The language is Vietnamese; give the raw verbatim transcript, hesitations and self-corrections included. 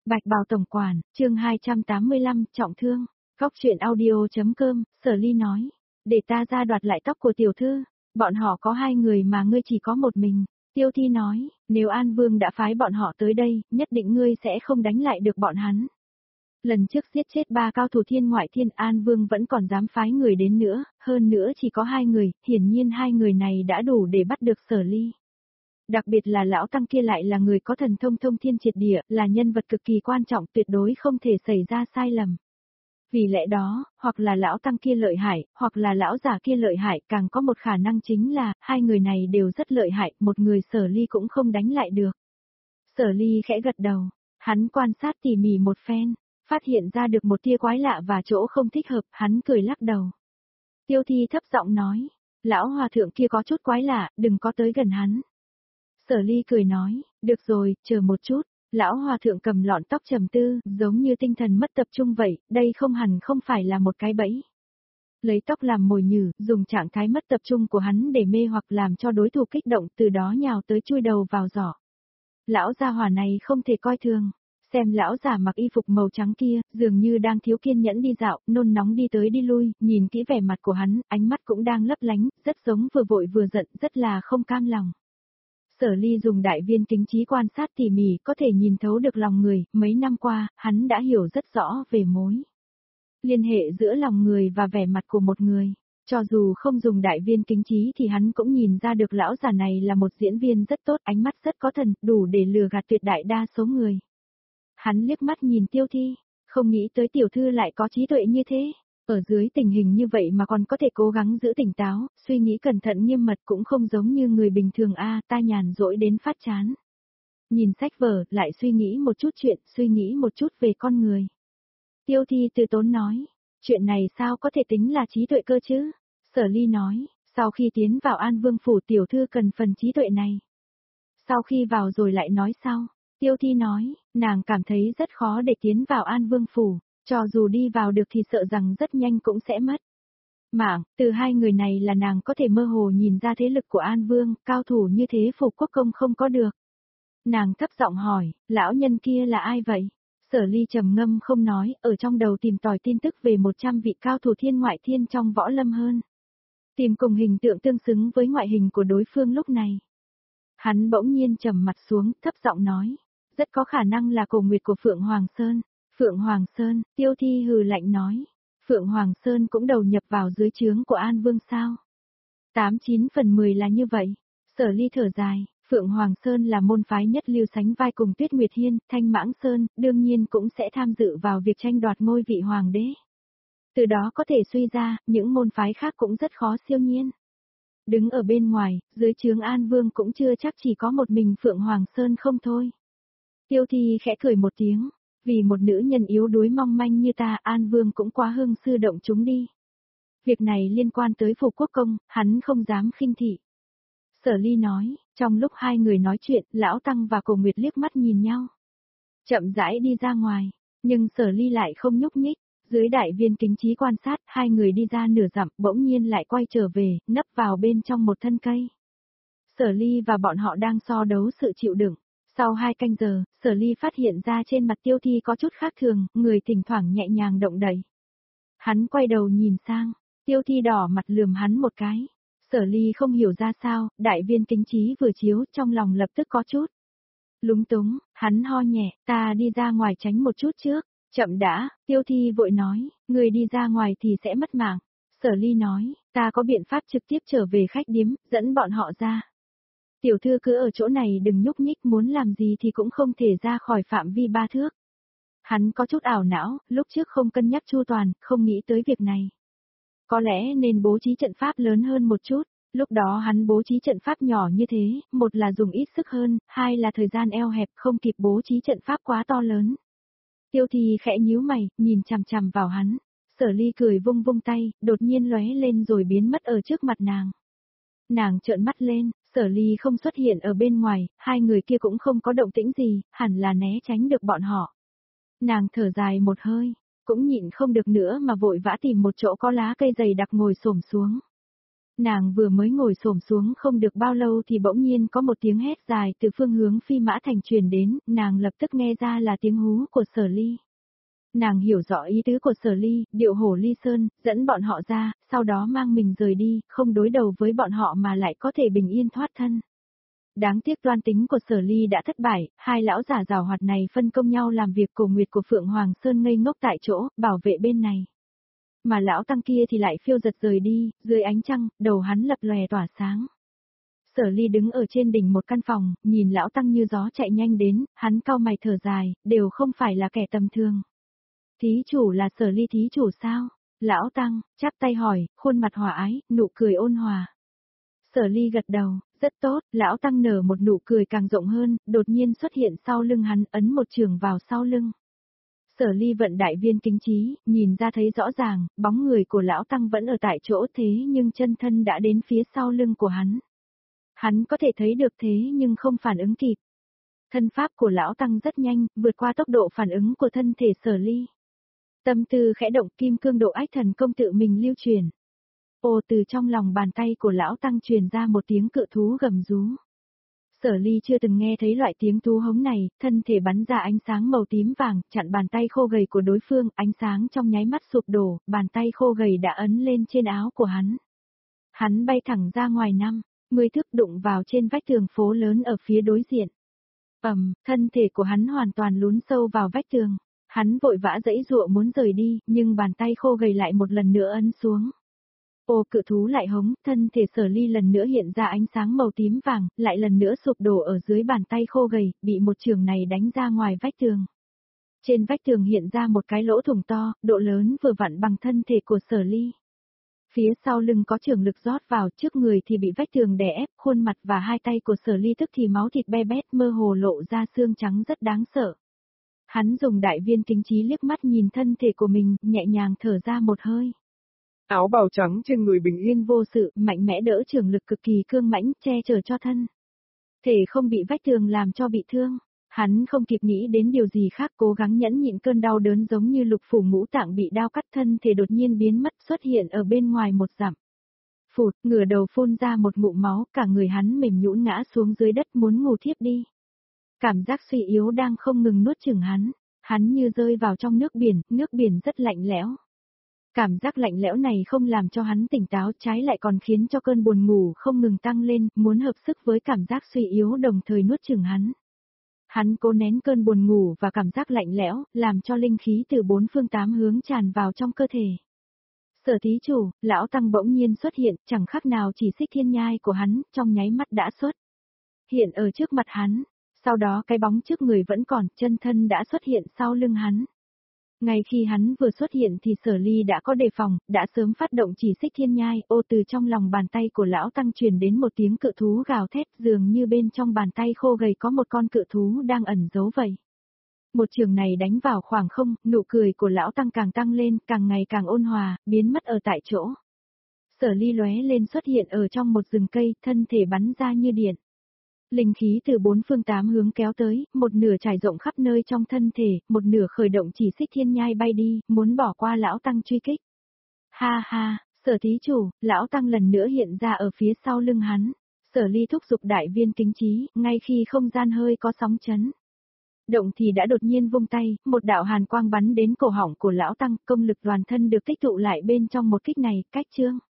Bạch Bào Tổng Quản, chương hai trăm tám mươi lăm, trọng thương. Góc truyện audio.com, Sở Ly nói. Để ta ra đoạt lại tóc của tiểu thư. Bọn họ có hai người mà ngươi chỉ có một mình. Tiêu Thi nói, nếu An Vương đã phái bọn họ tới đây, nhất định ngươi sẽ không đánh lại được bọn hắn. Lần trước giết chết ba cao thủ thiên ngoại thiên, An Vương vẫn còn dám phái người đến nữa, hơn nữa chỉ có hai người, hiển nhiên hai người này đã đủ để bắt được Sở Ly. Đặc biệt là lão tăng kia lại là người có thần thông thông thiên triệt địa, là nhân vật cực kỳ quan trọng, tuyệt đối không thể xảy ra sai lầm. Vì lẽ đó, hoặc là lão tăng kia lợi hại, hoặc là lão giả kia lợi hại, càng có một khả năng chính là, hai người này đều rất lợi hại, một người Sở Ly cũng không đánh lại được. Sở Ly khẽ gật đầu, hắn quan sát tỉ mỉ một phen, phát hiện ra được một tia quái lạ và chỗ không thích hợp, hắn cười lắc đầu. Tiêu Thi thấp giọng nói, lão hòa thượng kia có chút quái lạ, đừng có tới gần hắn. Sở Ly cười nói, được rồi, chờ một chút. Lão hòa thượng cầm lọn tóc trầm tư, giống như tinh thần mất tập trung vậy, đây không hẳn không phải là một cái bẫy. Lấy tóc làm mồi nhử, dùng trạng thái mất tập trung của hắn để mê hoặc làm cho đối thủ kích động, từ đó nhào tới chui đầu vào giỏ. Lão gia hỏa này không thể coi thường. Xem lão giả mặc y phục màu trắng kia, dường như đang thiếu kiên nhẫn đi dạo, nôn nóng đi tới đi lui, nhìn kỹ vẻ mặt của hắn, ánh mắt cũng đang lấp lánh, rất giống vừa vội vừa giận, rất là không cam lòng. Sở Ly dùng đại viên kính trí quan sát tỉ mỉ, có thể nhìn thấu được lòng người, mấy năm qua, hắn đã hiểu rất rõ về mối liên hệ giữa lòng người và vẻ mặt của một người. Cho dù không dùng đại viên kính trí thì hắn cũng nhìn ra được lão già này là một diễn viên rất tốt, ánh mắt rất có thần, đủ để lừa gạt tuyệt đại đa số người. Hắn liếc mắt nhìn Tiêu Thi, không nghĩ tới tiểu thư lại có trí tuệ như thế. Ở dưới tình hình như vậy mà còn có thể cố gắng giữ tỉnh táo, suy nghĩ cẩn thận nghiêm mật cũng không giống như người bình thường a, à, ta nhàn rỗi đến phát chán. Nhìn sách vở, lại suy nghĩ một chút chuyện, suy nghĩ một chút về con người. Tiêu Thi từ tốn nói, chuyện này sao có thể tính là trí tuệ cơ chứ? Sở Ly nói, sau khi tiến vào An Vương phủ tiểu thư cần phần trí tuệ này. Sau khi vào rồi lại nói sao? Tiêu Thi nói, nàng cảm thấy rất khó để tiến vào An Vương phủ. Cho dù đi vào được thì sợ rằng rất nhanh cũng sẽ mất. Mạng, từ hai người này là nàng có thể mơ hồ nhìn ra thế lực của An Vương, cao thủ như thế Phủ Quốc Công không có được. Nàng thấp giọng hỏi, lão nhân kia là ai vậy? Sở Ly trầm ngâm không nói, ở trong đầu tìm tòi tin tức về một trăm vị cao thủ thiên ngoại thiên trong võ lâm hơn. Tìm cùng hình tượng tương xứng với ngoại hình của đối phương lúc này. Hắn bỗng nhiên trầm mặt xuống, thấp giọng nói, rất có khả năng là Cổ Nguyệt của Phượng Hoàng Sơn. Phượng Hoàng Sơn, Tiêu Thi hừ lạnh nói. Phượng Hoàng Sơn cũng đầu nhập vào dưới trướng của An Vương sao? Tám chín phần mười là như vậy. Sở Ly thở dài, Phượng Hoàng Sơn là môn phái nhất lưu sánh vai cùng Tuyết Nguyệt Hiên, Thanh Mãng Sơn, đương nhiên cũng sẽ tham dự vào việc tranh đoạt ngôi vị hoàng đế. Từ đó có thể suy ra, những môn phái khác cũng rất khó siêu nhiên. Đứng ở bên ngoài, dưới trướng An Vương cũng chưa chắc chỉ có một mình Phượng Hoàng Sơn không thôi. Tiêu Thi khẽ cười một tiếng. Vì một nữ nhân yếu đuối mong manh như ta, An Vương cũng quá hưng sư động chúng đi. Việc này liên quan tới Phủ Quốc Công, hắn không dám khinh thị. Sở Ly nói, trong lúc hai người nói chuyện, Lão Tăng và Cổ Nguyệt liếc mắt nhìn nhau. Chậm rãi đi ra ngoài, nhưng Sở Ly lại không nhúc nhích, dưới đại viên kính trí quan sát, hai người đi ra nửa dặm, bỗng nhiên lại quay trở về, nấp vào bên trong một thân cây. Sở Ly và bọn họ đang so đấu sự chịu đựng. Sau hai canh giờ, Sở Ly phát hiện ra trên mặt Tiêu Thi có chút khác thường, người thỉnh thoảng nhẹ nhàng động đậy. Hắn quay đầu nhìn sang, Tiêu Thi đỏ mặt lườm hắn một cái. Sở Ly không hiểu ra sao, đại viên kính trí vừa chiếu, trong lòng lập tức có chút lúng túng, hắn ho nhẹ, ta đi ra ngoài tránh một chút trước. Chậm đã, Tiêu Thi vội nói, người đi ra ngoài thì sẽ mất mạng. Sở Ly nói, ta có biện pháp trực tiếp trở về khách điếm, dẫn bọn họ ra. Tiểu thư cứ ở chỗ này đừng nhúc nhích, muốn làm gì thì cũng không thể ra khỏi phạm vi ba thước. Hắn có chút ảo não, lúc trước không cân nhắc chu toàn, không nghĩ tới việc này. Có lẽ nên bố trí trận pháp lớn hơn một chút, lúc đó hắn bố trí trận pháp nhỏ như thế, một là dùng ít sức hơn, hai là thời gian eo hẹp không kịp bố trí trận pháp quá to lớn. Tiêu Thi khẽ nhíu mày, nhìn chằm chằm vào hắn. Sở Ly cười vung vung tay, đột nhiên lóe lên rồi biến mất ở trước mặt nàng. Nàng trợn mắt lên. Sở Ly không xuất hiện ở bên ngoài, hai người kia cũng không có động tĩnh gì, hẳn là né tránh được bọn họ. Nàng thở dài một hơi, cũng nhịn không được nữa mà vội vã tìm một chỗ có lá cây dày đặc ngồi xổm xuống. Nàng vừa mới ngồi xổm xuống không được bao lâu thì bỗng nhiên có một tiếng hét dài từ phương hướng Phi Mã Thành truyền đến, nàng lập tức nghe ra là tiếng hú của Sở Ly. Nàng hiểu rõ ý tứ của Sở Ly, điệu hổ ly sơn, dẫn bọn họ ra, sau đó mang mình rời đi, không đối đầu với bọn họ mà lại có thể bình yên thoát thân. Đáng tiếc toan tính của Sở Ly đã thất bại, hai lão giả giàu hoạt này phân công nhau làm việc cổ nguyệt của Phượng Hoàng Sơn ngây ngốc tại chỗ, bảo vệ bên này. Mà lão tăng kia thì lại phiêu giật rời đi, dưới ánh trăng, đầu hắn lập lòe tỏa sáng. Sở Ly đứng ở trên đỉnh một căn phòng, nhìn lão tăng như gió chạy nhanh đến, hắn cau mày thở dài, đều không phải là kẻ tầm thường. Thí chủ là Sở Ly thí chủ sao? Lão tăng, chắp tay hỏi, khuôn mặt hòa ái, nụ cười ôn hòa. Sở Ly gật đầu, rất tốt, lão tăng nở một nụ cười càng rộng hơn, đột nhiên xuất hiện sau lưng hắn, ấn một trường vào sau lưng. Sở Ly vận đại viên kính trí, nhìn ra thấy rõ ràng, bóng người của lão tăng vẫn ở tại chỗ thế nhưng chân thân đã đến phía sau lưng của hắn. Hắn có thể thấy được thế nhưng không phản ứng kịp. Thân pháp của lão tăng rất nhanh, vượt qua tốc độ phản ứng của thân thể Sở Ly. Tâm tư khẽ động, kim cương độ ách thần công tự mình lưu truyền. Ồ, từ trong lòng bàn tay của lão tăng truyền ra một tiếng cự thú gầm rú. Sở Ly chưa từng nghe thấy loại tiếng thú hống này, thân thể bắn ra ánh sáng màu tím vàng, chặn bàn tay khô gầy của đối phương, ánh sáng trong nháy mắt sụp đổ, bàn tay khô gầy đã ấn lên trên áo của hắn. Hắn bay thẳng ra ngoài năm, mười thước đụng vào trên vách tường phố lớn ở phía đối diện. Ầm, thân thể của hắn hoàn toàn lún sâu vào vách tường. Hắn vội vã giãy giụa muốn rời đi, nhưng bàn tay khô gầy lại một lần nữa ấn xuống. Ô, cự thú lại hống, thân thể Sở Ly lần nữa hiện ra ánh sáng màu tím vàng, lại lần nữa sụp đổ ở dưới bàn tay khô gầy, bị một trường này đánh ra ngoài vách tường. Trên vách tường hiện ra một cái lỗ thủng to, độ lớn vừa vặn bằng thân thể của Sở Ly. Phía sau lưng có trường lực rót vào, trước người thì bị vách tường đè ép, khuôn mặt và hai tay của Sở Ly tức thì máu thịt be bét, mơ hồ lộ ra xương trắng rất đáng sợ. Hắn dùng đại viên kính trí liếc mắt nhìn thân thể của mình, nhẹ nhàng thở ra một hơi. Áo bào trắng trên người bình yên vô sự, mạnh mẽ đỡ trường lực cực kỳ cương mãnh, che chở cho thân. Thể không bị vách tường làm cho bị thương. Hắn không kịp nghĩ đến điều gì khác, cố gắng nhẫn nhịn cơn đau đớn giống như lục phủ ngũ tạng bị đao cắt, thân thể đột nhiên biến mất, xuất hiện ở bên ngoài một dặm. Phụt, ngửa đầu phun ra một ngụm máu, cả người hắn mềm nhũn ngã xuống dưới đất muốn ngủ thiếp đi. Cảm giác suy yếu đang không ngừng nuốt chửng hắn, hắn như rơi vào trong nước biển, nước biển rất lạnh lẽo. Cảm giác lạnh lẽo này không làm cho hắn tỉnh táo, trái lại còn khiến cho cơn buồn ngủ không ngừng tăng lên, muốn hợp sức với cảm giác suy yếu đồng thời nuốt chửng hắn. Hắn cố nén cơn buồn ngủ và cảm giác lạnh lẽo, làm cho linh khí từ bốn phương tám hướng tràn vào trong cơ thể. Sở thí chủ, lão tăng bỗng nhiên xuất hiện, chẳng khác nào chỉ xích thiên nhai của hắn, trong nháy mắt đã xuất hiện ở trước mặt hắn. Sau đó cái bóng trước người vẫn còn, chân thân đã xuất hiện sau lưng hắn. Ngay khi hắn vừa xuất hiện thì Sở Ly đã có đề phòng, đã sớm phát động chỉ xích thiên nhai, ô từ trong lòng bàn tay của lão tăng truyền đến một tiếng cự thú gào thét, dường như bên trong bàn tay khô gầy có một con cự thú đang ẩn giấu vậy. Một trường này đánh vào khoảng không, nụ cười của lão tăng càng tăng lên, càng ngày càng ôn hòa, biến mất ở tại chỗ. Sở Ly lóe lên xuất hiện ở trong một rừng cây, thân thể bắn ra như điện. Linh khí từ bốn phương tám hướng kéo tới, một nửa trải rộng khắp nơi trong thân thể, một nửa khởi động chỉ xích thiên nhai bay đi, muốn bỏ qua lão tăng truy kích. Ha ha, Sở thí chủ, lão tăng lần nữa hiện ra ở phía sau lưng hắn. Sở Ly thúc giục đại viên kính trí, ngay khi không gian hơi có sóng chấn. Động thì đã đột nhiên vung tay, một đạo hàn quang bắn đến cổ họng của lão tăng, công lực toàn thân được tích tụ lại bên trong một kích này, cách chương.